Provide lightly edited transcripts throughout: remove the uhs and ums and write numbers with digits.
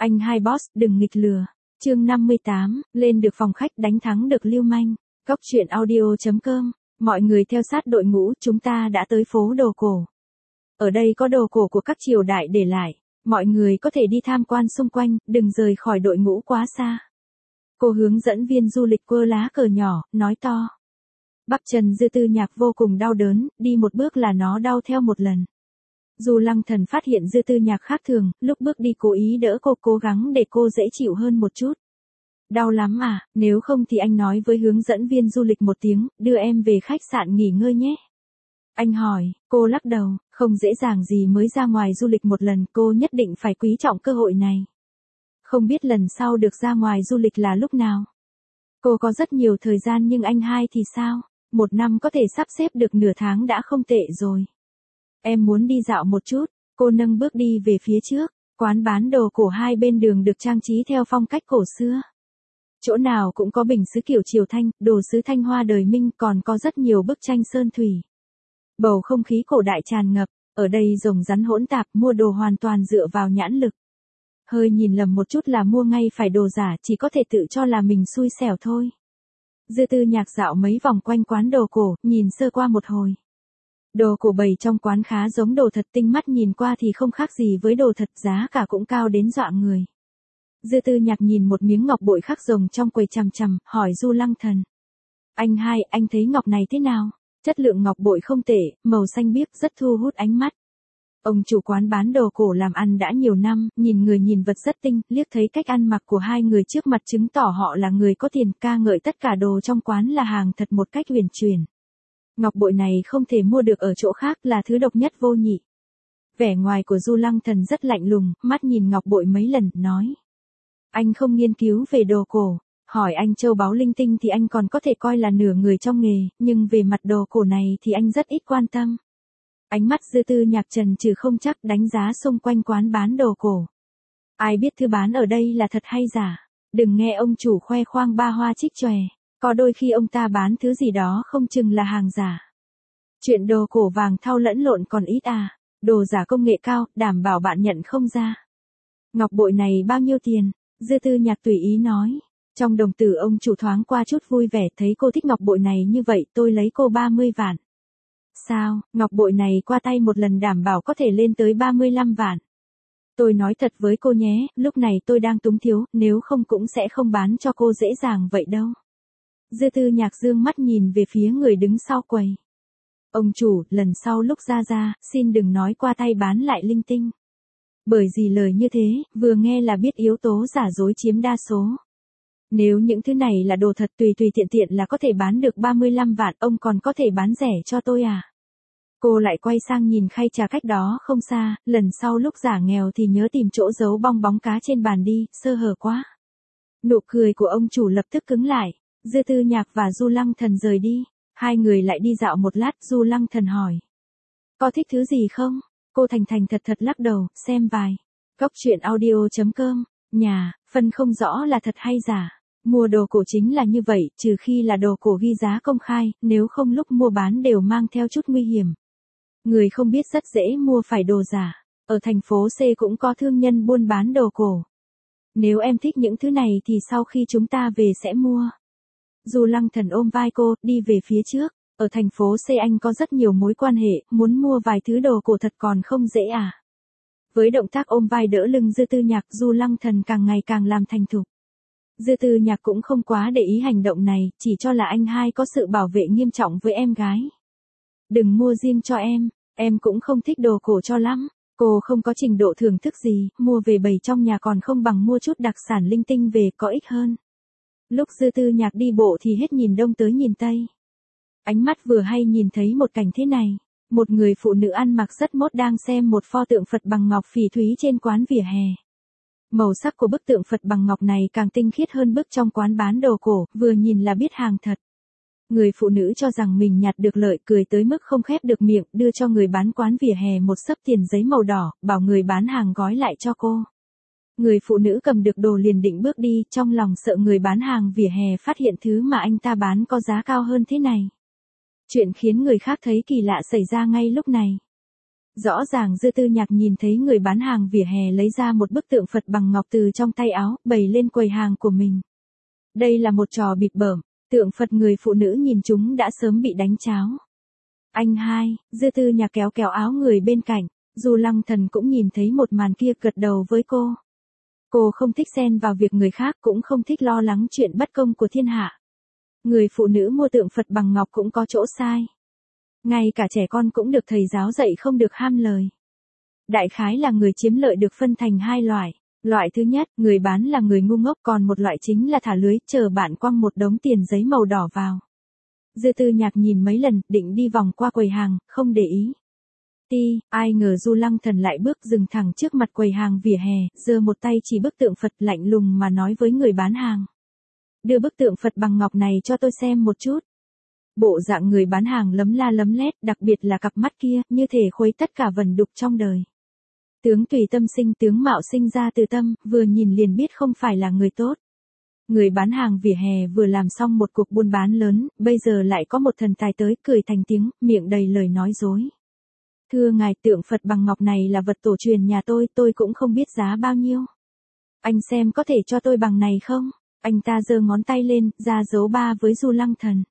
Anh hai boss, đừng nghịch lừa. Chương 58, lên được phòng khách đánh thắng được lưu manh. Góc truyện audio.com. Mọi người theo sát đội ngũ, chúng ta đã tới phố đồ cổ. Ở đây có đồ cổ của các triều đại để lại. Mọi người có thể đi tham quan xung quanh, đừng rời khỏi đội ngũ quá xa. Cô hướng dẫn viên du lịch quơ lá cờ nhỏ, nói to. Bắp chân Dư Tư Nhạc vô cùng đau đớn, đi một bước là nó đau theo một lần. Du Lăng Thần phát hiện Dư Tư Nhạc khác thường, lúc bước đi cố ý đỡ cô, cố gắng để cô dễ chịu hơn một chút. Đau lắm à, nếu không thì anh nói với hướng dẫn viên du lịch một tiếng, đưa em về khách sạn nghỉ ngơi nhé. Anh hỏi, cô lắc đầu, không dễ dàng gì mới ra ngoài du lịch một lần, cô nhất định phải quý trọng cơ hội này. Không biết lần sau được ra ngoài du lịch là lúc nào. Cô có rất nhiều thời gian nhưng anh hai thì sao? Một năm có thể sắp xếp được nửa tháng đã không tệ rồi. Em muốn đi dạo một chút, cô nâng bước đi về phía trước, quán bán đồ cổ hai bên đường được trang trí theo phong cách cổ xưa. Chỗ nào cũng có bình sứ kiểu Triều Thanh, đồ sứ Thanh Hoa đời Minh, còn có rất nhiều bức tranh sơn thủy. Bầu không khí cổ đại tràn ngập, ở đây rồng rắn hỗn tạp, mua đồ hoàn toàn dựa vào nhãn lực. Hơi nhìn lầm một chút là mua ngay phải đồ giả, chỉ có thể tự cho là mình xui xẻo thôi. Dư Tư Nhạc dạo mấy vòng quanh quán đồ cổ, nhìn sơ qua một hồi. Đồ cổ bày trong quán khá giống đồ thật, tinh mắt nhìn qua thì không khác gì với đồ thật, giá cả cũng cao đến dọa người. Dư Tư Nhạc nhìn một miếng ngọc bội khắc rồng trong quầy chằm chằm, hỏi Du Lăng Thần. Anh hai, anh thấy ngọc này thế nào? Chất lượng ngọc bội không tệ, màu xanh biếc rất thu hút ánh mắt. Ông chủ quán bán đồ cổ làm ăn đã nhiều năm, nhìn người nhìn vật rất tinh, liếc thấy cách ăn mặc của hai người trước mặt chứng tỏ họ là người có tiền, ca ngợi tất cả đồ trong quán là hàng thật một cách huyền chuyển. Ngọc bội này không thể mua được ở chỗ khác, là thứ độc nhất vô nhị. Vẻ ngoài của Du Lăng Thần rất lạnh lùng, mắt nhìn ngọc bội mấy lần, nói. Anh không nghiên cứu về đồ cổ, hỏi anh châu báu linh tinh thì anh còn có thể coi là nửa người trong nghề, nhưng về mặt đồ cổ này thì anh rất ít quan tâm. Ánh mắt Dư Tư Nhạc trần trừ không chắc, đánh giá xung quanh quán bán đồ cổ. Ai biết thứ bán ở đây là thật hay giả, đừng nghe ông chủ khoe khoang ba hoa trích chòe, có đôi khi ông ta bán thứ gì đó không chừng là hàng giả. Chuyện đồ cổ vàng thau lẫn lộn còn ít à, đồ giả công nghệ cao, đảm bảo bạn nhận không ra. Ngọc bội này bao nhiêu tiền? Dư Tư Nhạc tùy ý nói. Trong đồng tử ông chủ thoáng qua chút vui vẻ, thấy cô thích ngọc bội này như vậy, tôi lấy cô 30 vạn. Sao, ngọc bội này qua tay một lần đảm bảo có thể lên tới 35 vạn. Tôi nói thật với cô nhé, lúc này tôi đang túng thiếu, nếu không cũng sẽ không bán cho cô dễ dàng vậy đâu. Dư Tư Nhạc dương mắt nhìn về phía người đứng sau quầy. Ông chủ, lần sau lúc ra, xin đừng nói qua tay bán lại linh tinh. Bởi vì lời như thế, vừa nghe là biết yếu tố giả dối chiếm đa số. Nếu những thứ này là đồ thật tùy tiện là có thể bán được 35 vạn, ông còn có thể bán rẻ cho tôi à? Cô lại quay sang nhìn khay trà cách đó không xa, lần sau lúc giả nghèo thì nhớ tìm chỗ giấu bong bóng cá trên bàn đi, sơ hở quá. Nụ cười của ông chủ lập tức cứng lại, Dư Tư Nhạc và Du Lăng Thần rời đi, hai người lại đi dạo một lát, Du Lăng Thần hỏi. Có thích thứ gì không? Cô thành thật lắc đầu, xem vài. Góc truyện audio.com, nhà, phân không rõ là thật hay giả. Mua đồ cổ chính là như vậy, trừ khi là đồ cổ ghi giá công khai, nếu không lúc mua bán đều mang theo chút nguy hiểm. Người không biết rất dễ mua phải đồ giả. Ở thành phố C cũng có thương nhân buôn bán đồ cổ. Nếu em thích những thứ này thì sau khi chúng ta về sẽ mua. Du Lăng Thần ôm vai cô, đi về phía trước. Ở thành phố C anh có rất nhiều mối quan hệ, muốn mua vài thứ đồ cổ thật còn không dễ à. Với động tác ôm vai đỡ lưng Dư Tư Nhạc, Du Lăng Thần càng ngày càng làm thành thục. Dư Tư Nhạc cũng không quá để ý hành động này, chỉ cho là anh hai có sự bảo vệ nghiêm trọng với em gái. Đừng mua riêng cho em cũng không thích đồ cổ cho lắm. Cô không có trình độ thưởng thức gì, mua về bày trong nhà còn không bằng mua chút đặc sản linh tinh về có ích hơn. Lúc Dư Tư Nhạc đi bộ thì hết nhìn đông tới nhìn tây. Ánh mắt vừa hay nhìn thấy một cảnh thế này. Một người phụ nữ ăn mặc rất mốt đang xem một pho tượng Phật bằng ngọc phỉ thúy trên quán vỉa hè. Màu sắc của bức tượng Phật bằng ngọc này càng tinh khiết hơn bức trong quán bán đồ cổ, vừa nhìn là biết hàng thật. Người phụ nữ cho rằng mình nhặt được lợi, cười tới mức không khép được miệng, đưa cho người bán quán vỉa hè một xấp tiền giấy màu đỏ, bảo người bán hàng gói lại cho cô. Người phụ nữ cầm được đồ liền định bước đi, trong lòng sợ người bán hàng vỉa hè phát hiện thứ mà anh ta bán có giá cao hơn thế này. Chuyện khiến người khác thấy kỳ lạ xảy ra ngay lúc này. Rõ ràng Dư Tư Nhạc nhìn thấy người bán hàng vỉa hè lấy ra một bức tượng Phật bằng ngọc từ trong tay áo, bày lên quầy hàng của mình. Đây là một trò bịp bợm, tượng Phật người phụ nữ nhìn chúng đã sớm bị đánh cháo. Anh hai, Dư Tư Nhạc kéo kéo áo người bên cạnh, Du Lăng Thần cũng nhìn thấy một màn kia, gật đầu với cô. Cô không thích xen vào việc người khác, cũng không thích lo lắng chuyện bất công của thiên hạ. Người phụ nữ mua tượng Phật bằng ngọc cũng có chỗ sai. Ngay cả trẻ con cũng được thầy giáo dạy không được ham lời. Đại khái là người chiếm lợi được phân thành hai loại. Loại thứ nhất, người bán là người ngu ngốc, còn một loại chính là thả lưới, chờ bạn quăng một đống tiền giấy màu đỏ vào. Dư Tư Nhạc nhìn mấy lần, định đi vòng qua quầy hàng, không để ý. Ai ngờ Du Lăng Thần lại bước dừng thẳng trước mặt quầy hàng vỉa hè, giơ một tay chỉ bức tượng Phật, lạnh lùng mà nói với người bán hàng. Đưa bức tượng Phật bằng ngọc này cho tôi xem một chút. Bộ dạng người bán hàng lấm la lấm lét, đặc biệt là cặp mắt kia, như thể khuấy tất cả vẩn đục trong đời. Tướng tùy tâm sinh, tướng mạo sinh ra từ tâm, vừa nhìn liền biết không phải là người tốt. Người bán hàng vỉa hè vừa làm xong một cuộc buôn bán lớn, bây giờ lại có một thần tài tới, cười thành tiếng, miệng đầy lời nói dối. Thưa ngài, tượng Phật bằng ngọc này là vật tổ truyền nhà tôi cũng không biết giá bao nhiêu. Anh xem có thể cho tôi bằng này không? Anh ta giơ ngón tay lên, ra dấu 3 với Du Lăng Thần.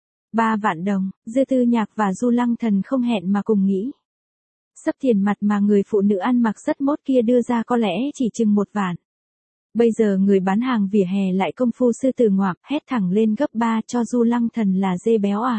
3 vạn đồng, Dư Tư Nhạc và Du Lăng Thần không hẹn mà cùng nghĩ. Sấp tiền mặt mà người phụ nữ ăn mặc rất mốt kia đưa ra có lẽ chỉ chừng 1 vạn. Bây giờ người bán hàng vỉa hè lại công phu sư tử ngoạm, hét thẳng lên gấp 3 cho Du Lăng Thần là dê béo à.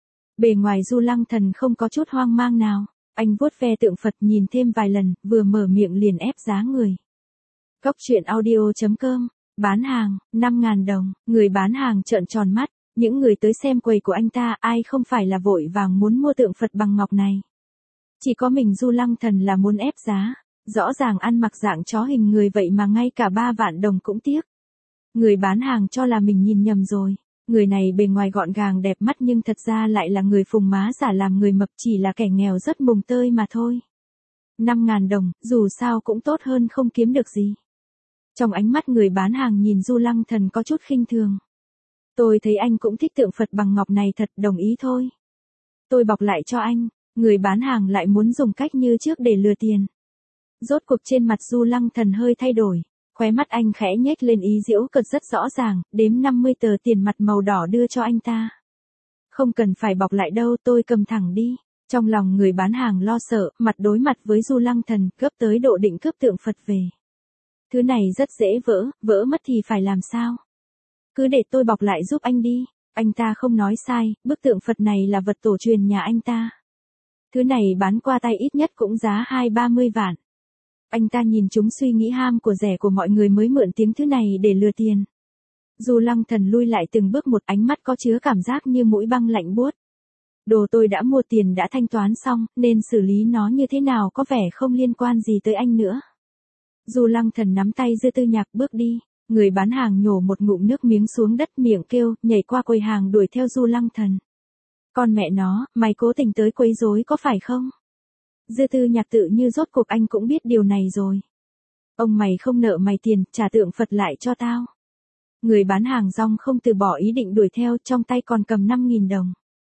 Bề ngoài Du Lăng Thần không có chút hoang mang nào, anh vuốt ve tượng Phật nhìn thêm vài lần, vừa mở miệng liền ép giá người. Cóc truyện audio.com, bán hàng, 5.000 đồng, người bán hàng trợn tròn mắt, những người tới xem quầy của anh ta ai không phải là vội vàng muốn mua tượng Phật bằng ngọc này. Chỉ có mình Du Lăng Thần là muốn ép giá, rõ ràng ăn mặc dạng chó hình người vậy mà ngay cả 3 vạn đồng cũng tiếc. Người bán hàng cho là mình nhìn nhầm rồi, người này bề ngoài gọn gàng đẹp mắt nhưng thật ra lại là người phùng má giả làm người mập, chỉ là kẻ nghèo rất mùng tơi mà thôi. 5.000 đồng, dù sao cũng tốt hơn không kiếm được gì. Trong ánh mắt người bán hàng nhìn Du Lăng Thần có chút khinh thường. Tôi thấy anh cũng thích tượng Phật bằng ngọc này thật, đồng ý thôi. Tôi bọc lại cho anh, người bán hàng lại muốn dùng cách như trước để lừa tiền. Rốt cuộc trên mặt Du Lăng Thần hơi thay đổi, khóe mắt anh khẽ nhếch lên ý giễu cợt rất rõ ràng, đếm 50 tờ tiền mặt màu đỏ đưa cho anh ta. Không cần phải bọc lại đâu, tôi cầm thẳng đi. Trong lòng người bán hàng lo sợ, mặt đối mặt với Du Lăng Thần, gấp tới độ định cướp tượng Phật về. Thứ này rất dễ vỡ mất thì phải làm sao? Cứ để tôi bọc lại giúp anh đi. Anh ta không nói sai, bức tượng Phật này là vật tổ truyền nhà anh ta. Thứ này bán qua tay ít nhất cũng giá 20-30 vạn. Anh ta nhìn chúng suy nghĩ ham của rẻ của mọi người mới mượn tiếng thứ này để lừa tiền. Du Lăng Thần lui lại từng bước một, ánh mắt có chứa cảm giác như mũi băng lạnh buốt. Đồ tôi đã mua, tiền đã thanh toán xong, nên xử lý nó như thế nào có vẻ không liên quan gì tới anh nữa. Du Lăng Thần nắm tay Dư Tư Nhạc bước đi, người bán hàng nhổ một ngụm nước miếng xuống đất, miệng kêu, nhảy qua quầy hàng đuổi theo Du Lăng Thần. Con mẹ nó, mày cố tình tới quấy rối có phải không? Dư Tư Nhạc tự như rốt cuộc anh cũng biết điều này rồi. Ông mày không nợ mày tiền, trả tượng Phật lại cho tao. Người bán hàng rong không từ bỏ ý định đuổi theo, trong tay còn cầm 5.000 đồng.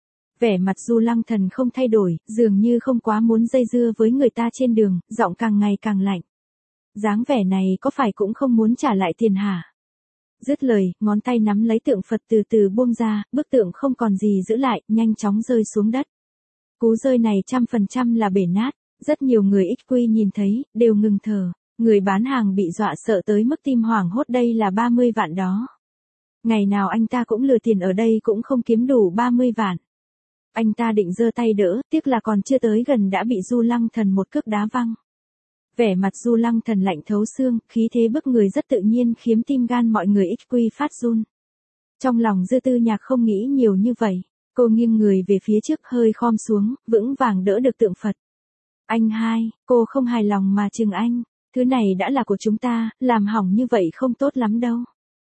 Vẻ mặt Du Lăng Thần không thay đổi, dường như không quá muốn dây dưa với người ta trên đường, giọng càng ngày càng lạnh. Dáng vẻ này có phải cũng không muốn trả lại tiền hả? Dứt lời, ngón tay nắm lấy tượng Phật từ từ buông ra, bức tượng không còn gì giữ lại, nhanh chóng rơi xuống đất. Cú rơi này 100% là bể nát, rất nhiều người XQ nhìn thấy, đều ngừng thở. Người bán hàng bị dọa sợ tới mức tim hoảng hốt, đây là 30 vạn đó. Ngày nào anh ta cũng lừa tiền ở đây cũng không kiếm đủ 30 vạn. Anh ta định giơ tay đỡ, tiếc là còn chưa tới gần đã bị Du Lăng Thần một cước đá văng. Vẻ mặt Du Lăng Thần lạnh thấu xương, khí thế bức người rất tự nhiên khiến tim gan mọi người XQ phát run. Trong lòng Dư Tư Nhạc không nghĩ nhiều như vậy, cô nghiêng người về phía trước hơi khom xuống, vững vàng đỡ được tượng Phật. Anh hai, cô không hài lòng mà chừng anh, thứ này đã là của chúng ta, làm hỏng như vậy không tốt lắm đâu.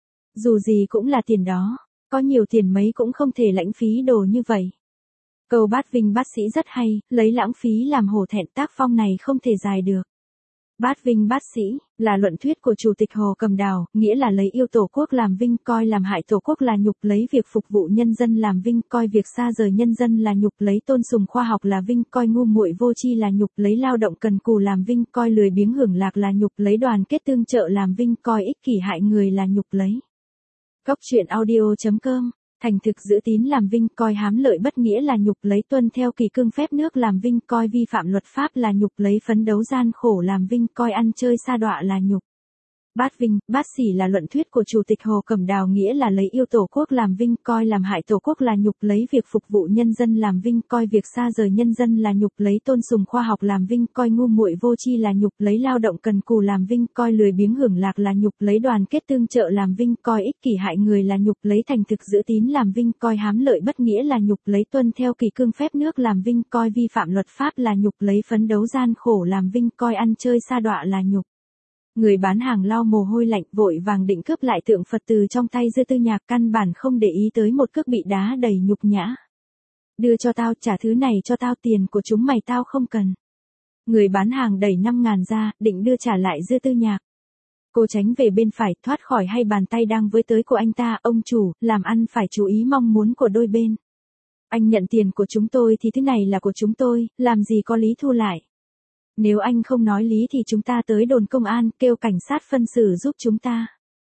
Dù gì cũng là tiền đó, có nhiều tiền mấy cũng không thể lãng phí đồ như vậy. Câu bát vinh bát sĩ rất hay, lấy lãng phí làm hổ thẹn, tác phong này không thể dài được. Bát vinh bát sĩ, là luận thuyết của Chủ tịch Hồ Cẩm Đào, nghĩa là lấy yêu Tổ quốc làm vinh, coi làm hại Tổ quốc là nhục, lấy việc phục vụ nhân dân làm vinh, coi việc xa rời nhân dân là nhục, lấy tôn sùng khoa học là vinh, coi ngu muội vô tri là nhục, lấy lao động cần cù làm vinh, coi lười biếng hưởng lạc là nhục, lấy đoàn kết tương trợ làm vinh, coi ích kỷ hại người là nhục, lấy Cóc truyện audio.com thành thực giữ tín làm vinh, coi hám lợi bất nghĩa là nhục, lấy tuân theo kỷ cương phép nước làm vinh, coi vi phạm luật pháp là nhục, lấy phấn đấu gian khổ làm vinh, coi ăn chơi sa đọa là nhục. Bát vinh, bát sỉ là luận thuyết của Chủ tịch Hồ Cẩm Đào, nghĩa là lấy yêu Tổ quốc làm vinh, coi làm hại Tổ quốc là nhục, lấy việc phục vụ nhân dân làm vinh, coi việc xa rời nhân dân là nhục, lấy tôn sùng khoa học làm vinh, coi ngu muội vô tri là nhục, lấy lao động cần cù làm vinh, coi lười biếng hưởng lạc là nhục, lấy đoàn kết tương trợ làm vinh, coi ích kỷ hại người là nhục, lấy thành thực giữ tín làm vinh, coi hám lợi bất nghĩa là nhục, lấy tuân theo kỷ cương phép nước làm vinh, coi vi phạm luật pháp là nhục, lấy phấn đấu gian khổ làm vinh, coi ăn chơi sa đọa là nhục. Người bán hàng lau mồ hôi lạnh, vội vàng định cướp lại tượng Phật từ trong tay Dư Tư Nhạc, căn bản không để ý tới một cước bị đá đầy nhục nhã. Đưa cho tao, trả thứ này cho tao, tiền của chúng mày tao không cần. Người bán hàng đẩy 5.000 ra, định đưa trả lại Dư Tư Nhạc. Cô tránh về bên phải, thoát khỏi hai bàn tay đang với tới của anh ta. Ông chủ, làm ăn phải chú ý mong muốn của đôi bên. Anh nhận tiền của chúng tôi thì thứ này là của chúng tôi, làm gì có lý thu lại. Nếu anh không nói lý thì chúng ta tới đồn công an, kêu cảnh sát phân xử giúp chúng ta.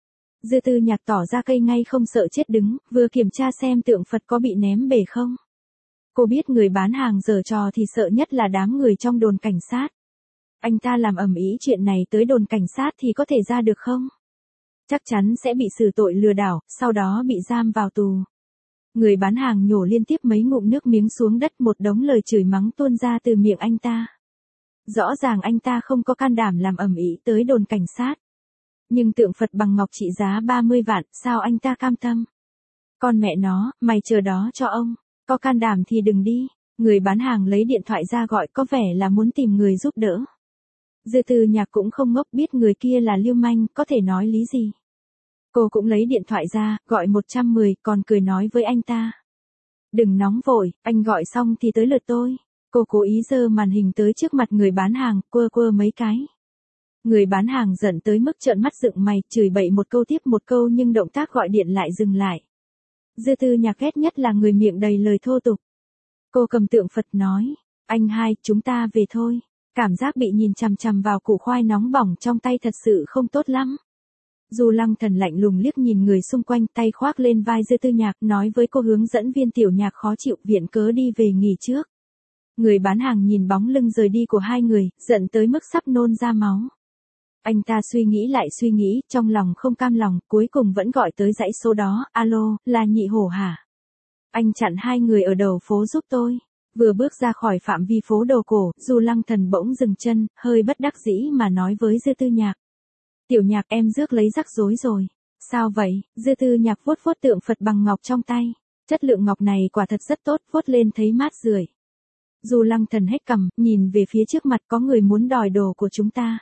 Dư Tư Nhạc tỏ ra cây ngay không sợ chết đứng, vừa kiểm tra xem tượng Phật có bị ném bể không. Cô biết người bán hàng giở trò thì sợ nhất là đám người trong đồn cảnh sát. Anh ta làm ầm ĩ chuyện này tới đồn cảnh sát thì có thể ra được không? Chắc chắn sẽ bị xử tội lừa đảo, sau đó bị giam vào tù. Người bán hàng nhổ liên tiếp mấy ngụm nước miếng xuống đất, một đống lời chửi mắng tuôn ra từ miệng anh ta. Rõ ràng anh ta không có can đảm làm ầm ĩ tới đồn cảnh sát. Nhưng tượng Phật bằng ngọc trị giá 30 vạn, sao anh ta cam tâm? Con mẹ nó, mày chờ đó cho ông. Có can đảm thì đừng đi. Người bán hàng lấy điện thoại ra gọi, có vẻ là muốn tìm người giúp đỡ. Dư Tư Nhạc cũng không ngốc, biết người kia là lưu manh, có thể nói lý gì. Cô cũng lấy điện thoại ra, gọi 110, còn cười nói với anh ta. Đừng nóng vội, anh gọi xong thì tới lượt tôi. Cô cố ý giơ màn hình tới trước mặt người bán hàng, quơ quơ mấy cái. Người bán hàng giận tới mức trợn mắt dựng mày, chửi bậy một câu tiếp một câu, nhưng động tác gọi điện lại dừng lại. Dư Tư Nhạc ghét nhất là người miệng đầy lời thô tục. Cô cầm tượng Phật nói, anh hai, chúng ta về thôi. Cảm giác bị nhìn chằm chằm vào củ khoai nóng bỏng trong tay thật sự không tốt lắm. Du Lăng Thần lạnh lùng liếc nhìn người xung quanh, tay khoác lên vai Dư Tư Nhạc, nói với cô hướng dẫn viên Tiểu Nhạc khó chịu, viện cớ đi về nghỉ trước. Người bán hàng nhìn bóng lưng rời đi của hai người, giận tới mức sắp nôn ra máu. Anh ta suy nghĩ lại suy nghĩ, trong lòng không cam lòng, cuối cùng vẫn gọi tới dãy số đó. Alo, là Nhị Hổ hả? Anh chặn hai người ở đầu phố giúp tôi. Vừa bước ra khỏi phạm vi phố đồ cổ, Du Lăng Thần bỗng dừng chân, hơi bất đắc dĩ mà nói với Dư Tư Nhạc. Tiểu Nhạc, em rước lấy rắc rối rồi. Sao vậy? Dư Tư Nhạc vuốt vuốt tượng Phật bằng ngọc trong tay. Chất lượng ngọc này quả thật rất tốt, vuốt lên thấy mát rượi. Du Lăng Thần hét cằm, nhìn về phía trước mặt, có người muốn đòi đồ của chúng ta.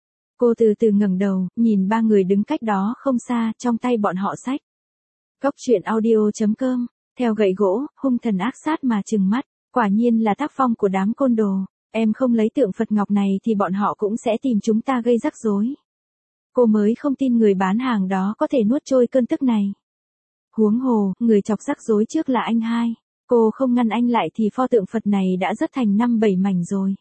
Cô từ từ ngẩng đầu, nhìn ba người đứng cách đó không xa, trong tay bọn họ xách. Cóc truyện audio.com, theo gậy gỗ, hung thần ác sát mà trừng mắt, quả nhiên là tác phong của đám côn đồ. Em không lấy tượng Phật ngọc này thì bọn họ cũng sẽ tìm chúng ta gây rắc rối. Cô mới không tin người bán hàng đó có thể nuốt trôi cơn tức này. Huống hồ, người chọc rắc rối trước là anh hai. Cô không ngăn anh lại thì pho tượng Phật này đã rớt thành 5-7 mảnh rồi.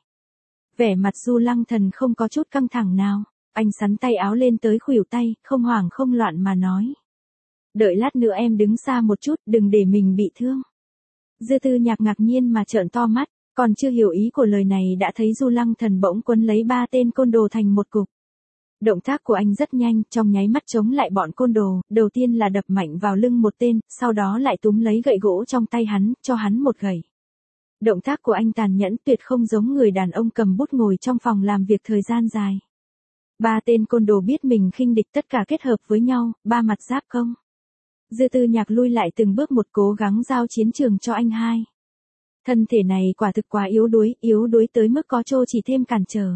Vẻ mặt Du Lăng Thần không có chút căng thẳng nào. Anh xắn tay áo lên tới khuỷu tay, không hoảng không loạn mà nói. Đợi lát nữa em đứng xa một chút, đừng để mình bị thương. Dư Tư Nhạc ngạc nhiên mà trợn to mắt, còn chưa hiểu ý của lời này đã thấy Du Lăng Thần bỗng quấn lấy ba tên côn đồ thành một cục. Động tác của anh rất nhanh, trong nháy mắt chống lại bọn côn đồ, đầu tiên là đập mạnh vào lưng một tên, sau đó lại túm lấy gậy gỗ trong tay hắn, cho hắn một gậy. Động tác của anh tàn nhẫn tuyệt không giống người đàn ông cầm bút ngồi trong phòng làm việc thời gian dài. Ba tên côn đồ biết mình khinh địch, tất cả kết hợp với nhau, ba mặt giáp công. Dư Tư Nhạc lui lại từng bước một, cố gắng giao chiến trường cho anh hai. Thân thể này quả thực quá yếu đuối tới mức có trô chỉ thêm cản trở.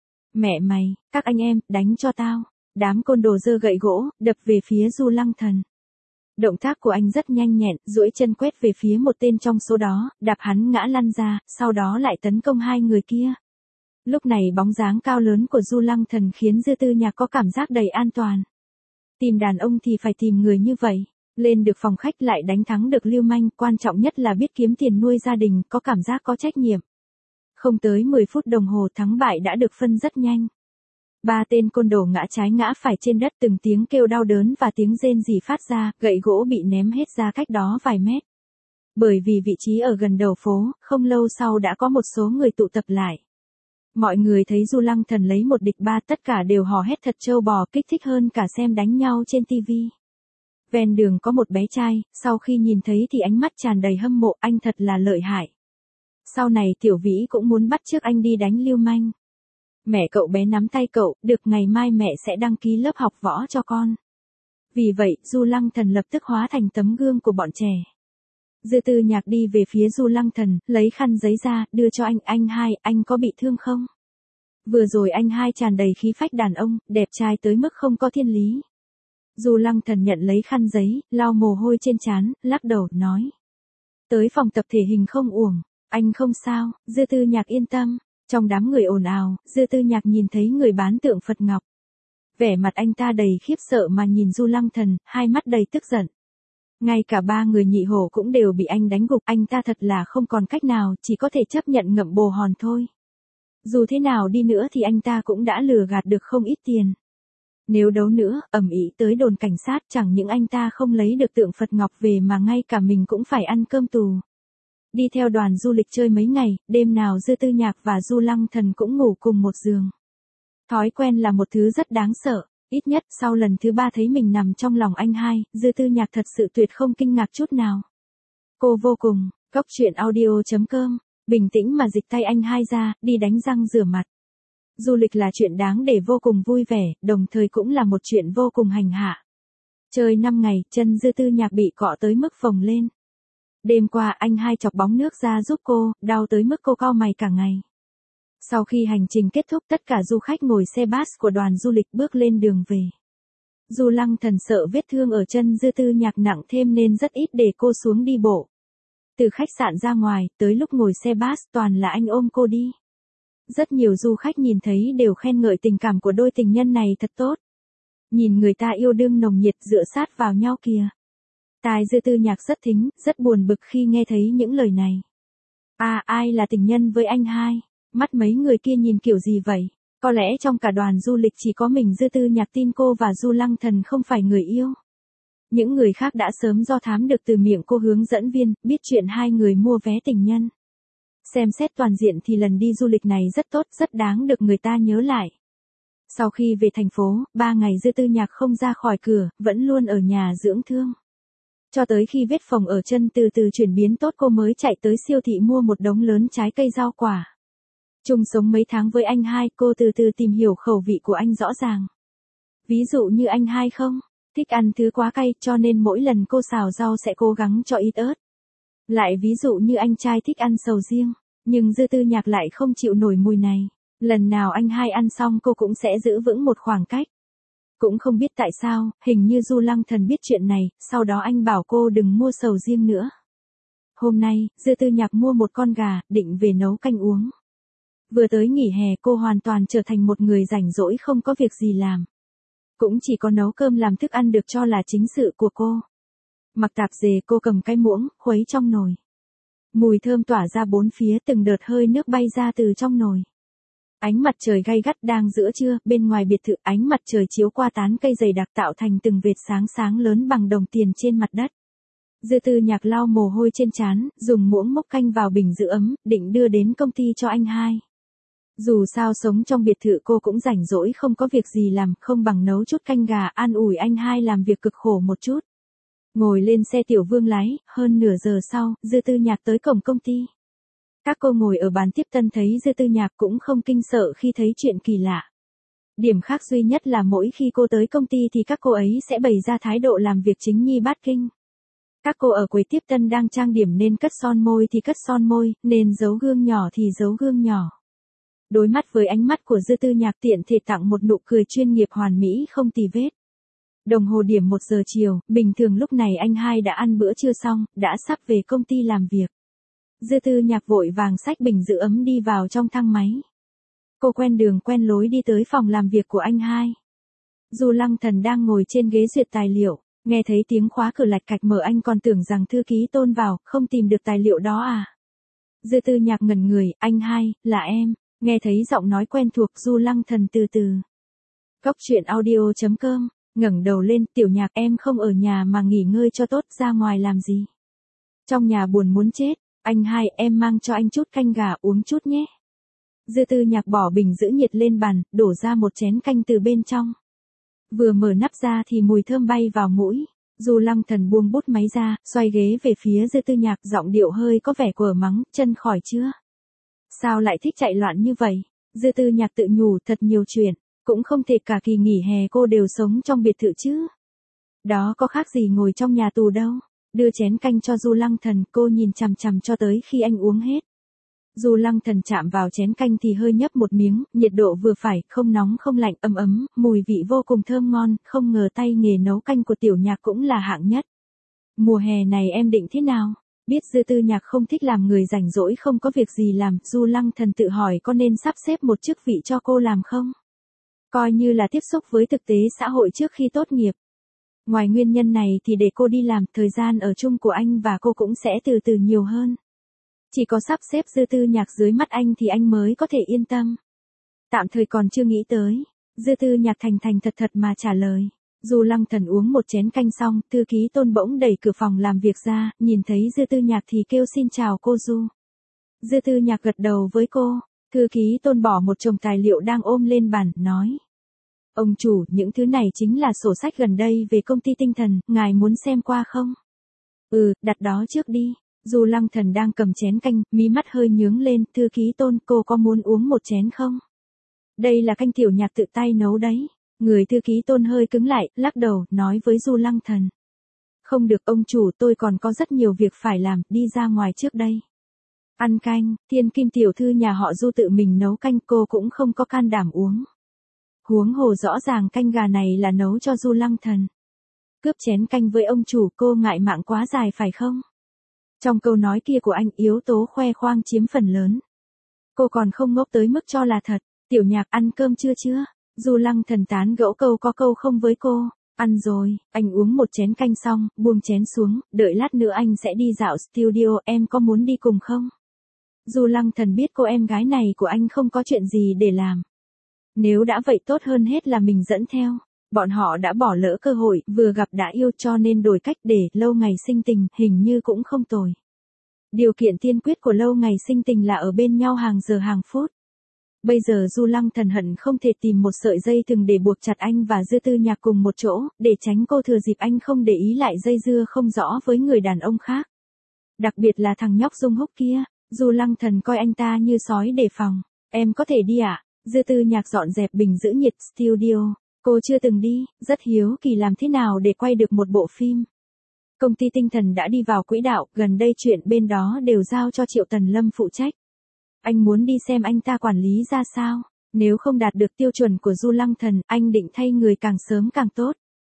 Mẹ mày, các anh em, đánh cho tao. Đám côn đồ giơ gậy gỗ, đập về phía Du Lăng Thần. Động tác của anh rất nhanh nhẹn, duỗi chân quét về phía một tên trong số đó, đạp hắn ngã lăn ra, sau đó lại tấn công hai người kia. Lúc này bóng dáng cao lớn của Du Lăng Thần khiến Dư Tư Nhạc có cảm giác đầy an toàn. Tìm đàn ông thì phải tìm người như vậy. Lên được phòng khách lại đánh thắng được lưu manh, quan trọng nhất là biết kiếm tiền nuôi gia đình, có cảm giác có trách nhiệm. Không tới 10 phút đồng hồ thắng bại đã được phân rất nhanh. Ba tên côn đồ ngã trái ngã phải trên đất, từng tiếng kêu đau đớn và tiếng rên rỉ phát ra, gậy gỗ bị ném hết ra cách đó vài mét. Bởi vì vị trí ở gần đầu phố, không lâu sau đã có một số người tụ tập lại. Mọi người thấy Du Lăng Thần lấy một địch ba, tất cả đều hò hét thật trâu bò, kích thích hơn cả xem đánh nhau trên tivi. Ven đường có một bé trai, sau khi nhìn thấy thì ánh mắt tràn đầy hâm mộ, anh thật là lợi hại. Sau này Tiểu Vĩ cũng muốn bắt chước anh đi đánh lưu manh. Mẹ cậu bé nắm tay cậu, được ngày mai mẹ sẽ đăng ký lớp học võ cho con. Vì vậy, Du Lăng Thần lập tức hóa thành tấm gương của bọn trẻ. Dư Tư Nhạc đi về phía Du Lăng Thần, lấy khăn giấy ra, đưa cho anh hai, anh có bị thương không? Vừa rồi anh hai tràn đầy khí phách đàn ông, đẹp trai tới mức không có thiên lý. Du Lăng Thần nhận lấy khăn giấy, lau mồ hôi trên trán, lắc đầu, nói. Tới phòng tập thể hình không uổng, anh không sao, Dư Tư Nhạc yên tâm. Trong đám người ồn ào, Dư Tư Nhạc nhìn thấy người bán tượng Phật Ngọc. Vẻ mặt anh ta đầy khiếp sợ mà nhìn Du Lăng Thần, hai mắt đầy tức giận. Ngay cả ba người nhị hổ cũng đều bị anh đánh gục, anh ta thật là không còn cách nào, chỉ có thể chấp nhận ngậm bồ hòn thôi. Dù thế nào đi nữa thì anh ta cũng đã lừa gạt được không ít tiền. Nếu đấu nữa, ầm ĩ tới đồn cảnh sát, chẳng những anh ta không lấy được tượng Phật Ngọc về mà ngay cả mình cũng phải ăn cơm tù. Đi theo đoàn du lịch chơi mấy ngày, đêm nào Dư Tư Nhạc và Du Lăng Thần cũng ngủ cùng một giường. Thói quen là một thứ rất đáng sợ, ít nhất sau lần thứ 3 thấy mình nằm trong lòng anh hai, Dư Tư Nhạc thật sự tuyệt không kinh ngạc chút nào. Cô vô cùng, Cóc Truyện Audio.com, bình tĩnh mà dịch tay anh hai ra, đi đánh răng rửa mặt. Du lịch là chuyện đáng để vô cùng vui vẻ, đồng thời cũng là một chuyện vô cùng hành hạ. Chơi 5 ngày, chân Dư Tư Nhạc bị cọ tới mức phồng lên. Đêm qua anh hai chọc bóng nước ra giúp cô, đau tới mức cô cau mày cả ngày. Sau khi hành trình kết thúc, tất cả du khách ngồi xe bus của đoàn du lịch bước lên đường về. Du Lăng Thần sợ vết thương ở chân Dư Tư Nhạc nặng thêm nên rất ít để cô xuống đi bộ. Từ khách sạn ra ngoài, tới lúc ngồi xe bus toàn là anh ôm cô đi. Rất nhiều du khách nhìn thấy đều khen ngợi tình cảm của đôi tình nhân này thật tốt. Nhìn người ta yêu đương nồng nhiệt dựa sát vào nhau kìa. Tai Dư Tư Nhạc rất thính, rất buồn bực khi nghe thấy những lời này. Ai là tình nhân với anh hai? Mắt mấy người kia nhìn kiểu gì vậy? Có lẽ trong cả đoàn du lịch chỉ có mình Dư Tư Nhạc tin cô và Du Lăng Thần không phải người yêu. Những người khác đã sớm do thám được từ miệng cô hướng dẫn viên, biết chuyện hai người mua vé tình nhân. Xem xét toàn diện thì lần đi du lịch này rất tốt, rất đáng được người ta nhớ lại. Sau khi về thành phố, 3 ngày Dư Tư Nhạc không ra khỏi cửa, vẫn luôn ở nhà dưỡng thương. Cho tới khi vết phồng ở chân từ từ chuyển biến tốt cô mới chạy tới siêu thị mua một đống lớn trái cây rau quả. Chung sống mấy tháng với anh hai, cô từ từ tìm hiểu khẩu vị của anh rõ ràng. Ví dụ như anh hai không thích ăn thứ quá cay, cho nên mỗi lần cô xào rau sẽ cố gắng cho ít ớt. Lại ví dụ như anh trai thích ăn sầu riêng, nhưng Dư Tư Nhạc lại không chịu nổi mùi này. Lần nào anh hai ăn xong cô cũng sẽ giữ vững một khoảng cách. Cũng không biết tại sao, hình như Du Lăng Thần biết chuyện này, sau đó anh bảo cô đừng mua sầu riêng nữa. Hôm nay, Dư Tư Nhạc mua một con gà, định về nấu canh uống. Vừa tới nghỉ hè cô hoàn toàn trở thành một người rảnh rỗi không có việc gì làm. Cũng chỉ có nấu cơm làm thức ăn được cho là chính sự của cô. Mặc tạp dề cô cầm cái muỗng, khuấy trong nồi. Mùi thơm tỏa ra bốn phía, từng đợt hơi nước bay ra từ trong nồi. Ánh mặt trời gay gắt đang giữa trưa, bên ngoài biệt thự ánh mặt trời chiếu qua tán cây dày đặc tạo thành từng vệt sáng sáng lớn bằng đồng tiền trên mặt đất. Dư Tư Nhạc lau mồ hôi trên trán, dùng muỗng múc canh vào bình giữ ấm, định đưa đến công ty cho anh hai. Dù sao sống trong biệt thự cô cũng rảnh rỗi không có việc gì làm, không bằng nấu chút canh gà an ủi anh hai làm việc cực khổ một chút. Ngồi lên xe Tiểu Vương lái, hơn nửa giờ sau, Dư Tư Nhạc tới cổng công ty. Các cô ngồi ở bàn tiếp tân thấy Dư Tư Nhạc cũng không kinh sợ khi thấy chuyện kỳ lạ. Điểm khác duy nhất là mỗi khi cô tới công ty thì các cô ấy sẽ bày ra thái độ làm việc chính nhi bát kinh. Các cô ở quầy tiếp tân đang trang điểm nên cất son môi thì cất son môi, nên giấu gương nhỏ thì giấu gương nhỏ. Đối mắt với ánh mắt của Dư Tư Nhạc tiện thể tặng một nụ cười chuyên nghiệp hoàn mỹ không tì vết. Đồng hồ điểm 1 giờ chiều, bình thường lúc này anh hai đã ăn bữa trưa xong, đã sắp về công ty làm việc. Dư Tư Nhạc vội vàng xách bình giữ ấm đi vào trong thang máy. Cô quen đường quen lối đi tới phòng làm việc của anh hai. Du Lăng Thần đang ngồi trên ghế duyệt tài liệu, nghe thấy tiếng khóa cửa lạch cạch mở anh còn tưởng rằng thư ký Tôn vào, không tìm được tài liệu đó à. Dư Tư Nhạc ngẩn người, anh hai, là em, nghe thấy giọng nói quen thuộc Du Lăng Thần từ từ. Góc chuyện audio.com, ngẩng đầu lên, Tiểu Nhạc em không ở nhà mà nghỉ ngơi cho tốt, ra ngoài làm gì. Trong nhà buồn muốn chết, anh hai em mang cho anh chút canh gà uống chút nhé. Dư Tư Nhạc bỏ bình giữ nhiệt lên bàn, đổ ra một chén canh từ bên trong. Vừa mở nắp ra thì mùi thơm bay vào mũi. Du Lăng Thần buông bút máy ra, xoay ghế về phía Dư Tư Nhạc, giọng điệu hơi có vẻ quở mắng, chân khỏi chưa? Sao lại thích chạy loạn như vậy? Dư Tư Nhạc tự nhủ, thật nhiều chuyện, cũng không thể cả kỳ nghỉ hè cô đều sống trong biệt thự chứ. Đó có khác gì ngồi trong nhà tù đâu. Đưa chén canh cho Du Lăng Thần, cô nhìn chằm chằm cho tới khi anh uống hết. Du Lăng Thần chạm vào chén canh thì hơi nhấp một miếng, nhiệt độ vừa phải, không nóng không lạnh, ấm ấm, mùi vị vô cùng thơm ngon, không ngờ tay nghề nấu canh của Tiểu Nhạc cũng là hạng nhất. Mùa hè này em định thế nào? Biết Dư Tư Nhạc không thích làm người rảnh rỗi không có việc gì làm, Du Lăng Thần tự hỏi có nên sắp xếp một chức vị cho cô làm không? Coi như là tiếp xúc với thực tế xã hội trước khi tốt nghiệp. Ngoài nguyên nhân này thì để cô đi làm, thời gian ở chung của anh và cô cũng sẽ từ từ nhiều hơn. Chỉ có sắp xếp Dư Tư Nhạc dưới mắt anh thì anh mới có thể yên tâm. Tạm thời còn chưa nghĩ tới. Dư Tư Nhạc thành thành thật thật mà trả lời. Du Lăng Thần uống một chén canh xong, thư ký Tôn bỗng đẩy cửa phòng làm việc ra, nhìn thấy Dư Tư Nhạc thì kêu xin chào cô Du. Dư Tư Nhạc gật đầu với cô. Thư ký Tôn bỏ một chồng tài liệu đang ôm lên bàn, nói. Ông chủ, những thứ này chính là sổ sách gần đây về công ty tinh thần, ngài muốn xem qua không? Đặt đó trước đi. Du Lăng Thần đang cầm chén canh, mí mắt hơi nhướng lên, thư ký Tôn, cô có muốn uống một chén không? Đây là canh Tiểu Nhạc tự tay nấu đấy. Người thư ký Tôn hơi cứng lại, lắc đầu, nói với Du Lăng Thần. Không được ông chủ, tôi còn có rất nhiều việc phải làm, đi ra ngoài trước đây. Ăn canh, Thiên Kim tiểu thư nhà họ Du tự mình nấu canh, cô cũng không có can đảm uống. Huống hồ rõ ràng canh gà này là nấu cho Du Lăng Thần. Cướp chén canh với ông chủ, cô ngại mạng quá dài phải không? Trong câu nói kia của anh, yếu tố khoe khoang chiếm phần lớn. Cô còn không ngốc tới mức cho là thật. Tiểu Nhạc ăn cơm chưa? Du Lăng Thần tán gẫu câu có câu không với cô. Ăn rồi, anh uống một chén canh xong, buông chén xuống, đợi lát nữa anh sẽ đi dạo studio, em có muốn đi cùng không? Du Lăng Thần biết cô em gái này của anh không có chuyện gì để làm. Nếu đã vậy tốt hơn hết là mình dẫn theo. Bọn họ đã bỏ lỡ cơ hội, vừa gặp đã yêu cho nên đổi cách để lâu ngày sinh tình, hình như cũng không tồi. Điều kiện tiên quyết của lâu ngày sinh tình là ở bên nhau hàng giờ hàng phút. Bây giờ Du Lăng Thần hận không thể tìm một sợi dây thừng để buộc chặt anh và Dư Tư Nhạc cùng một chỗ, để tránh cô thừa dịp anh không để ý lại dây dưa không rõ với người đàn ông khác. Đặc biệt là thằng nhóc Dung Húc kia, Du Lăng Thần coi anh ta như sói đề phòng. Em có thể đi ạ? Dư Tư Nhạc dọn dẹp bình giữ nhiệt studio. Cô chưa từng đi, rất hiếu kỳ làm thế nào để quay được một bộ phim. Công ty tinh thần đã đi vào quỹ đạo, gần đây chuyện bên đó đều giao cho Triệu Tần Lâm phụ trách. Anh muốn đi xem anh ta quản lý ra sao. Nếu không đạt được tiêu chuẩn của Du Lăng Thần, anh định thay người càng sớm càng tốt.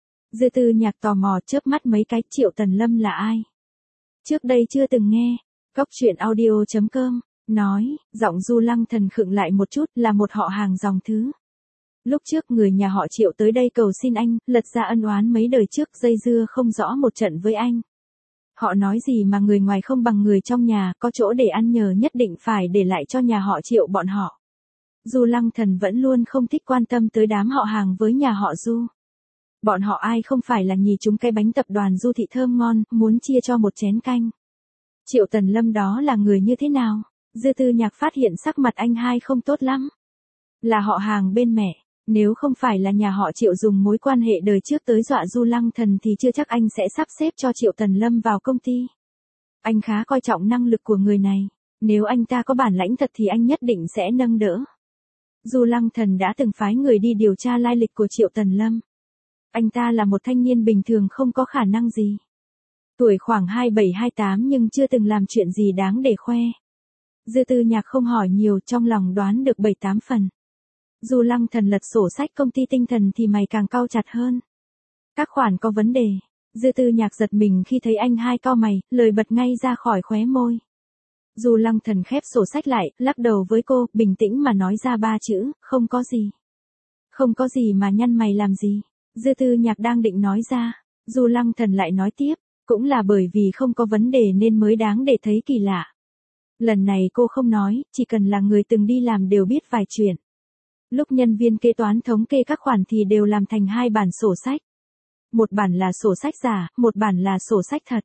Dư Tư Nhạc tò mò chớp mắt mấy cái, Triệu Tần Lâm là ai? Trước đây chưa từng nghe. Góc chuyện audio.com, nói, giọng Du Lăng Thần khựng lại một chút, là một họ hàng dòng thứ. Lúc trước người nhà họ Triệu tới đây cầu xin anh, lật ra ân oán mấy đời trước, dây dưa không rõ một trận với anh. Họ nói gì mà người ngoài không bằng người trong nhà, có chỗ để ăn nhờ nhất định phải để lại cho nhà họ Triệu bọn họ. Du Lăng Thần vẫn luôn không thích quan tâm tới đám họ hàng với nhà họ Du. Bọn họ ai không phải là nhì chúng cái bánh tập đoàn Du thị thơm ngon, muốn chia cho một chén canh. Triệu Tần Lâm đó là người như thế nào? Dư Tư Nhạc phát hiện sắc mặt anh hai không tốt lắm. Là họ hàng bên mẹ. Nếu không phải là nhà họ Triệu dùng mối quan hệ đời trước tới dọa Du Lăng Thần thì chưa chắc anh sẽ sắp xếp cho Triệu Tần Lâm vào công ty. Anh khá coi trọng năng lực của người này. Nếu anh ta có bản lãnh thật thì anh nhất định sẽ nâng đỡ. Du Lăng Thần đã từng phái người đi điều tra lai lịch của Triệu Tần Lâm. Anh ta là một thanh niên bình thường không có khả năng gì. Tuổi khoảng 27-28 nhưng chưa từng làm chuyện gì đáng để khoe. Dư Tư Nhạc không hỏi nhiều, trong lòng đoán được 7-8 phần. Du Lăng Thần lật sổ sách công ty tinh thần thì mày càng cau chặt hơn. Các khoản có vấn đề. Dư Tư Nhạc giật mình khi thấy anh hai cau mày, lời bật ngay ra khỏi khóe môi. Du Lăng Thần khép sổ sách lại, lắc đầu với cô, bình tĩnh mà nói ra ba chữ, không có gì. Không có gì mà nhăn mày làm gì. Dư Tư Nhạc đang định nói ra. Du Lăng Thần lại nói tiếp, cũng là bởi vì không có vấn đề nên mới đáng để thấy kỳ lạ. Lần này cô không nói, chỉ cần là người từng đi làm đều biết vài chuyện. Lúc nhân viên kế toán thống kê các khoản thì đều làm thành hai bản sổ sách. Một bản là sổ sách giả, một bản là sổ sách thật.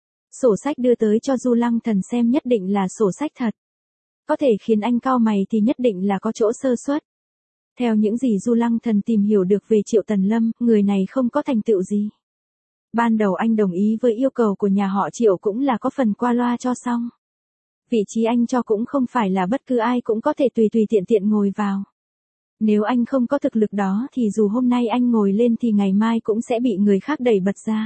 Sổ sách đưa tới cho Du Lăng Thần xem nhất định là sổ sách thật. Có thể khiến anh cau mày thì nhất định là có chỗ sơ suất. Theo những gì Du Lăng Thần tìm hiểu được về Triệu Tần Lâm, người này không có thành tựu gì. Ban đầu anh đồng ý với yêu cầu của nhà họ Triệu cũng là có phần qua loa cho xong. Vị trí anh cho cũng không phải là bất cứ ai cũng có thể tùy tùy tiện tiện ngồi vào. Nếu anh không có thực lực đó thì dù hôm nay anh ngồi lên thì ngày mai cũng sẽ bị người khác đẩy bật ra.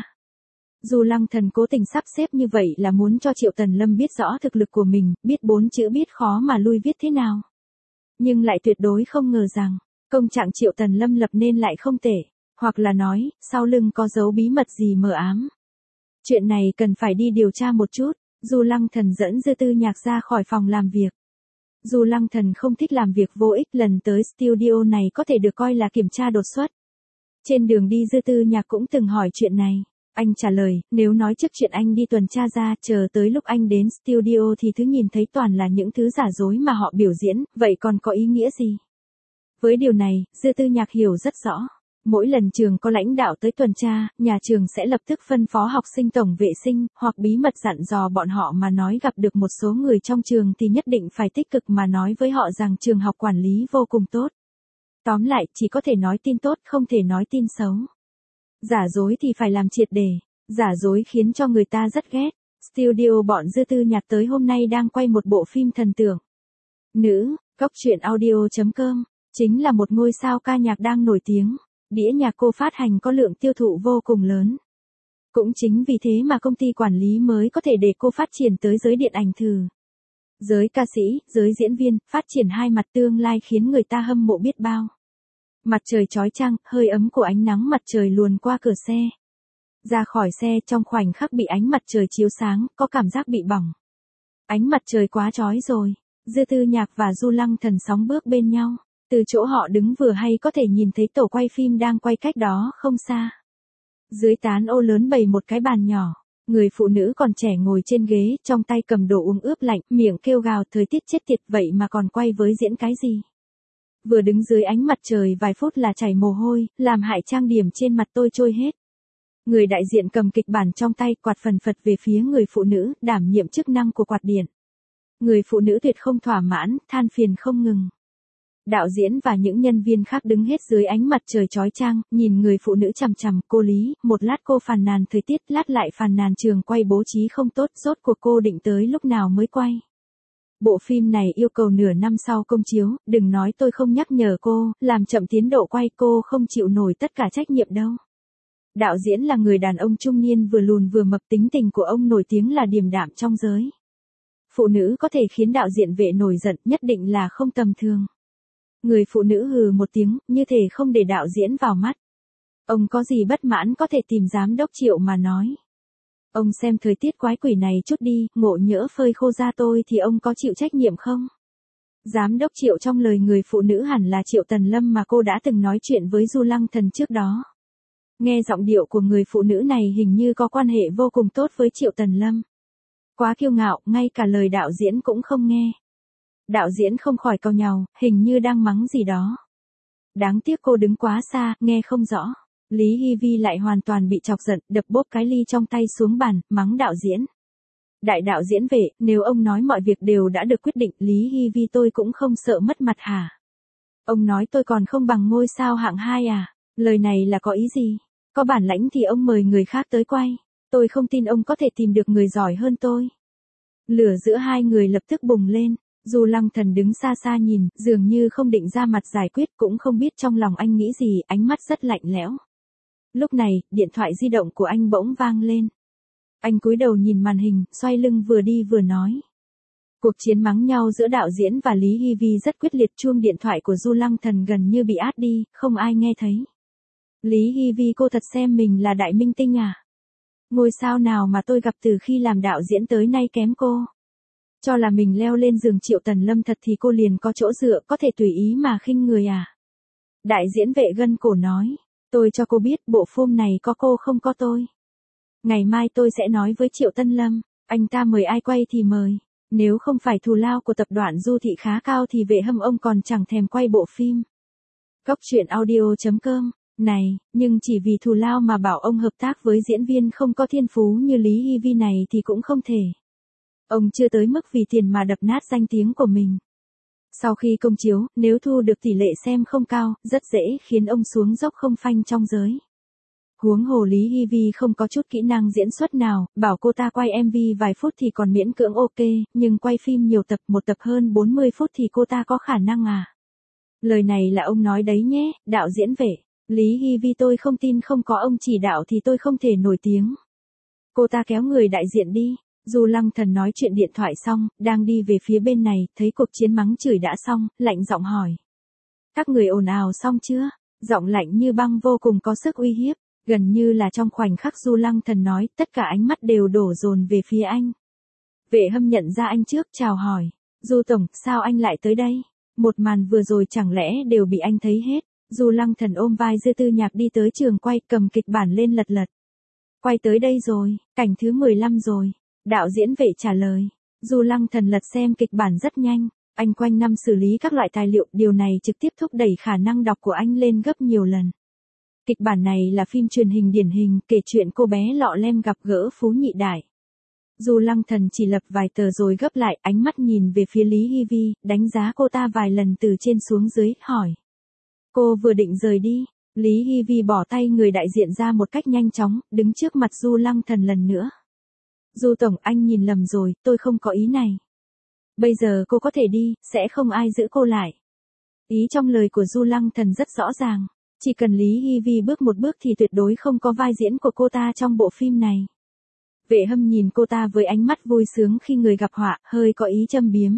Du Lăng Thần cố tình sắp xếp như vậy là muốn cho Triệu Tần Lâm biết rõ thực lực của mình, biết 4 chữ biết khó mà lui viết thế nào. Nhưng lại tuyệt đối không ngờ rằng, công trạng Triệu Tần Lâm lập nên lại không tệ, hoặc là nói, sau lưng có dấu bí mật gì mờ ám. Chuyện này cần phải đi điều tra một chút. Du Lăng Thần dẫn Dư Tư Nhạc ra khỏi phòng làm việc. Du Lăng Thần không thích làm việc vô ích, lần tới studio này có thể được coi là kiểm tra đột xuất. Trên đường đi Dư Tư Nhạc cũng từng hỏi chuyện này. Anh trả lời, nếu nói trước chuyện anh đi tuần tra ra, chờ tới lúc anh đến studio thì thứ nhìn thấy toàn là những thứ giả dối mà họ biểu diễn, vậy còn có ý nghĩa gì? Với điều này, Dư Tư Nhạc hiểu rất rõ. Mỗi lần trường có lãnh đạo tới tuần tra, nhà trường sẽ lập tức phân phó học sinh tổng vệ sinh, hoặc bí mật dặn dò bọn họ mà nói gặp được một số người trong trường thì nhất định phải tích cực mà nói với họ rằng trường học quản lý vô cùng tốt. Tóm lại, chỉ có thể nói tin tốt, không thể nói tin xấu. Giả dối thì phải làm triệt để, giả dối khiến cho người ta rất ghét. Studio bọn Dư Tư Nhạc tới hôm nay đang quay một bộ phim thần tượng. Nữ, Cóc Truyện Audio.com, chính là một ngôi sao ca nhạc đang nổi tiếng. Đĩa nhạc cô phát hành có lượng tiêu thụ vô cùng lớn. Cũng chính vì thế mà công ty quản lý mới có thể để cô phát triển tới giới điện ảnh thử. Giới ca sĩ, giới diễn viên, phát triển hai mặt tương lai khiến người ta hâm mộ biết bao. Mặt trời chói chang, hơi ấm của ánh nắng mặt trời luồn qua cửa xe. Ra khỏi xe trong khoảnh khắc bị ánh mặt trời chiếu sáng, có cảm giác bị bỏng. Ánh mặt trời quá chói rồi. Dư Tư Nhạc và Du Lăng Thần sóng bước bên nhau. Từ chỗ họ đứng vừa hay có thể nhìn thấy tổ quay phim đang quay cách đó không xa. Dưới tán ô lớn bày một cái bàn nhỏ. Người phụ nữ còn trẻ ngồi trên ghế, trong tay cầm đồ uống ướp lạnh, miệng kêu gào thời tiết chết tiệt vậy mà còn quay với diễn cái gì. Vừa đứng dưới ánh mặt trời vài phút là chảy mồ hôi, làm hại trang điểm trên mặt tôi trôi hết. Người đại diện cầm kịch bản trong tay, quạt phần phật về phía người phụ nữ, đảm nhiệm chức năng của quạt điện. Người phụ nữ tuyệt không thỏa mãn, than phiền không ngừng. Đạo diễn và những nhân viên khác đứng hết dưới ánh mặt trời chói chang, nhìn người phụ nữ chằm chằm, cô Lý, một lát cô phàn nàn thời tiết, lát lại phàn nàn trường quay bố trí không tốt, rốt cuộc cô định tới lúc nào mới quay. Bộ phim này yêu cầu nửa năm sau công chiếu, đừng nói tôi không nhắc nhở cô, làm chậm tiến độ quay cô không chịu nổi tất cả trách nhiệm đâu. Đạo diễn là người đàn ông trung niên vừa lùn vừa mập, tính tình của ông nổi tiếng là điềm đạm trong giới. Phụ nữ có thể khiến đạo diễn vệ nổi giận nhất định là không tầm thường. Người phụ nữ hừ một tiếng, như thể không để đạo diễn vào mắt. Ông có gì bất mãn có thể tìm giám đốc Triệu mà nói. Ông xem thời tiết quái quỷ này chút đi, ngộ nhỡ phơi khô da tôi thì ông có chịu trách nhiệm không? Giám đốc Triệu trong lời người phụ nữ hẳn là Triệu Tần Lâm mà cô đã từng nói chuyện với Du Lăng Thần trước đó. Nghe giọng điệu của người phụ nữ này hình như có quan hệ vô cùng tốt với Triệu Tần Lâm. Quá kiêu ngạo, ngay cả lời đạo diễn cũng không nghe. Đạo diễn không khỏi cau nhàu, hình như đang mắng gì đó. Đáng tiếc cô đứng quá xa, nghe không rõ. Lý Hy Vi lại hoàn toàn bị chọc giận, đập bốp cái ly trong tay xuống bàn, mắng đạo diễn. Đại đạo diễn về, nếu ông nói mọi việc đều đã được quyết định, Lý Hy Vi tôi cũng không sợ mất mặt hả? Ông nói tôi còn không bằng ngôi sao hạng 2 à? Lời này là có ý gì? Có bản lãnh thì ông mời người khác tới quay. Tôi không tin ông có thể tìm được người giỏi hơn tôi. Lửa giữa hai người lập tức bùng lên. Du Lăng Thần đứng xa xa nhìn, dường như không định ra mặt giải quyết, cũng không biết trong lòng anh nghĩ gì, ánh mắt rất lạnh lẽo. Lúc này, điện thoại di động của anh bỗng vang lên. Anh cúi đầu nhìn màn hình, xoay lưng vừa đi vừa nói. Cuộc chiến mắng nhau giữa đạo diễn và Lý Hy Vi rất quyết liệt, chuông điện thoại của Du Lăng Thần gần như bị át đi, không ai nghe thấy. Lý Hy Vi cô thật xem mình là đại minh tinh à? Ngôi sao nào mà tôi gặp từ khi làm đạo diễn tới nay kém cô? Cho là mình leo lên giường Triệu Tần Lâm thật thì cô liền có chỗ dựa, có thể tùy ý mà khinh người à? Đại diễn vệ gân cổ nói, tôi cho cô biết bộ phim này có cô không có tôi. Ngày mai tôi sẽ nói với Triệu Tân Lâm, anh ta mời ai quay thì mời. Nếu không phải thù lao của tập đoàn Du Thị khá cao thì Vệ Hâm ông còn chẳng thèm quay bộ phim. Góc truyện audio.com. Này, nhưng chỉ vì thù lao mà bảo ông hợp tác với diễn viên không có thiên phú như Lý Hy Vi này thì cũng không thể. Ông chưa tới mức vì tiền mà đập nát danh tiếng của mình. Sau khi công chiếu, nếu thu được tỷ lệ xem không cao, rất dễ khiến ông xuống dốc không phanh trong giới. Huống hồ Lý Hy Vi không có chút kỹ năng diễn xuất nào, bảo cô ta quay MV vài phút thì còn miễn cưỡng ok, nhưng quay phim nhiều tập, một tập hơn 40 phút thì cô ta có khả năng à? Lời này là ông nói đấy nhé, đạo diễn vệ. Lý Hy Vi tôi không tin không có ông chỉ đạo thì tôi không thể nổi tiếng. Cô ta kéo người đại diện đi. Du Lăng Thần nói chuyện điện thoại xong, đang đi về phía bên này, thấy cuộc chiến mắng chửi đã xong, lạnh giọng hỏi. Các người ồn ào xong chưa? Giọng lạnh như băng vô cùng có sức uy hiếp. Gần như là trong khoảnh khắc Du Lăng Thần nói, tất cả ánh mắt đều đổ dồn về phía anh. Vệ Hâm nhận ra anh trước, chào hỏi. Du Tổng, sao anh lại tới đây? Một màn vừa rồi chẳng lẽ đều bị anh thấy hết? Du Lăng Thần ôm vai Dư Tư Nhạc đi tới trường quay, cầm kịch bản lên lật lật. Quay tới đây rồi, cảnh thứ 15 rồi. Đạo diễn vệ trả lời. Du Lăng Thần lật xem kịch bản rất nhanh. Anh quanh năm xử lý các loại tài liệu, điều này trực tiếp thúc đẩy khả năng đọc của anh lên gấp nhiều lần. Kịch bản này là phim truyền hình điển hình, kể chuyện cô bé lọ lem gặp gỡ phú nhị đại. Du Lăng Thần chỉ lập vài tờ rồi gấp lại, ánh mắt nhìn về phía Lý Hy Vi, đánh giá cô ta vài lần từ trên xuống dưới, hỏi. Cô vừa định rời đi, Lý Hy Vi bỏ tay người đại diện ra một cách nhanh chóng, đứng trước mặt Du Lăng Thần lần nữa. Du Tổng, anh nhìn lầm rồi, tôi không có ý này. Bây giờ cô có thể đi, sẽ không ai giữ cô lại. Ý trong lời của Du Lăng Thần rất rõ ràng. Chỉ cần Lý Hy Vi bước một bước thì tuyệt đối không có vai diễn của cô ta trong bộ phim này. Vệ Hâm nhìn cô ta với ánh mắt vui sướng khi người gặp họa, hơi có ý châm biếm.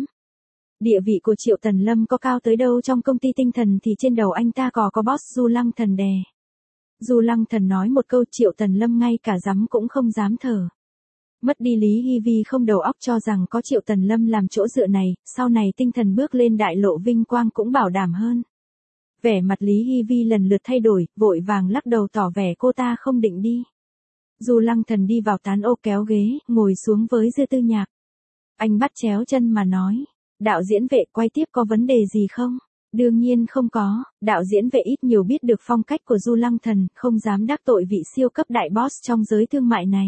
Địa vị của Triệu Tần Lâm có cao tới đâu trong công ty tinh thần thì trên đầu anh ta có boss Du Lăng Thần đè. Du Lăng Thần nói một câu Triệu Tần Lâm ngay cả dám cũng không dám thở. Mất đi Lý Hy Vi không đầu óc cho rằng có Triệu Tần Lâm làm chỗ dựa này, sau này tinh thần bước lên đại lộ vinh quang cũng bảo đảm hơn. Vẻ mặt Lý Hy Vi lần lượt thay đổi, vội vàng lắc đầu tỏ vẻ cô ta không định đi. Du Lăng Thần đi vào tán ô kéo ghế, ngồi xuống với Dư Tư Nhạc. Anh bắt chéo chân mà nói, đạo diễn vệ quay tiếp có vấn đề gì không? Đương nhiên không có, đạo diễn vệ ít nhiều biết được phong cách của Du Lăng Thần, không dám đắc tội vị siêu cấp đại boss trong giới thương mại này.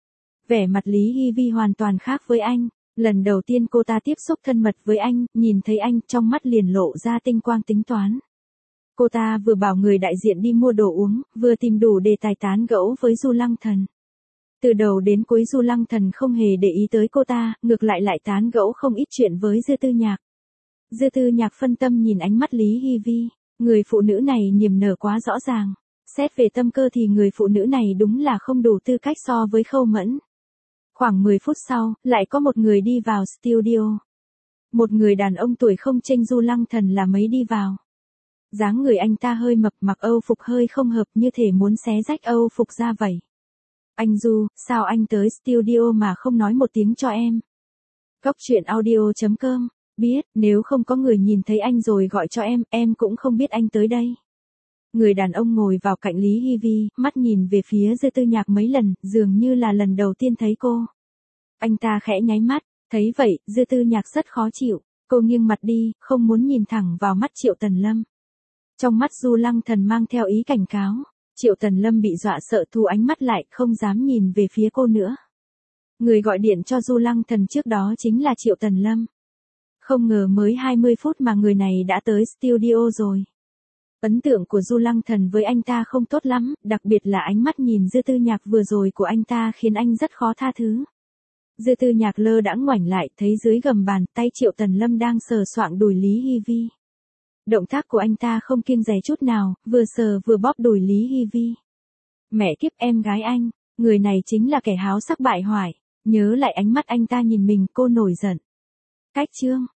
Vẻ mặt Lý Hy Vi hoàn toàn khác với anh. Lần đầu tiên cô ta tiếp xúc thân mật với anh, nhìn thấy anh trong mắt liền lộ ra tinh quang tính toán. Cô ta vừa bảo người đại diện đi mua đồ uống, vừa tìm đủ đề tài tán gẫu với Du Lăng Thần. Từ đầu đến cuối Du Lăng Thần không hề để ý tới cô ta, ngược lại tán gẫu không ít chuyện với Dư Tư Nhạc. Dư Tư Nhạc phân tâm nhìn ánh mắt Lý Hy Vi, người phụ nữ này niềm nở quá rõ ràng. Xét về tâm cơ thì người phụ nữ này đúng là không đủ tư cách so với Khâu Mẫn. Khoảng 10 phút sau, lại có một người đi vào studio. Một người đàn ông tuổi không chênh Du Lăng Thần là mấy đi vào. Dáng người anh ta hơi mập, mặc âu phục hơi không hợp, như thể muốn xé rách âu phục ra vậy. Anh Du, sao anh tới studio mà không nói một tiếng cho em? Góc truyện audio.com. Biết, nếu không có người nhìn thấy anh rồi gọi cho em cũng không biết anh tới đây. Người đàn ông ngồi vào cạnh Lý Hy Vi, mắt nhìn về phía Dư Tư Nhạc mấy lần, dường như là lần đầu tiên thấy cô. Anh ta khẽ nháy mắt, thấy vậy, Dư Tư Nhạc rất khó chịu. Cô nghiêng mặt đi, không muốn nhìn thẳng vào mắt Triệu Tần Lâm. Trong mắt Du Lăng Thần mang theo ý cảnh cáo. Triệu Tần Lâm bị dọa sợ thu ánh mắt lại, không dám nhìn về phía cô nữa. Người gọi điện cho Du Lăng Thần trước đó chính là Triệu Tần Lâm. Không ngờ mới 20 phút mà người này đã tới studio rồi. Ấn tượng của Du Lăng Thần với anh ta không tốt lắm, đặc biệt là ánh mắt nhìn Dư Tư Nhạc vừa rồi của anh ta khiến anh rất khó tha thứ. Dư Tư Nhạc lơ đãng ngoảnh lại, thấy dưới gầm bàn tay Triệu Tần Lâm đang sờ soạng đùi Lý Hy Vi. Động tác của anh ta không kiêng dè chút nào, vừa sờ vừa bóp đùi Lý Hy Vi. Mẹ kiếp, em gái anh, người này chính là kẻ háo sắc bại hoại. Nhớ lại ánh mắt anh ta nhìn mình, cô nổi giận. Cách chương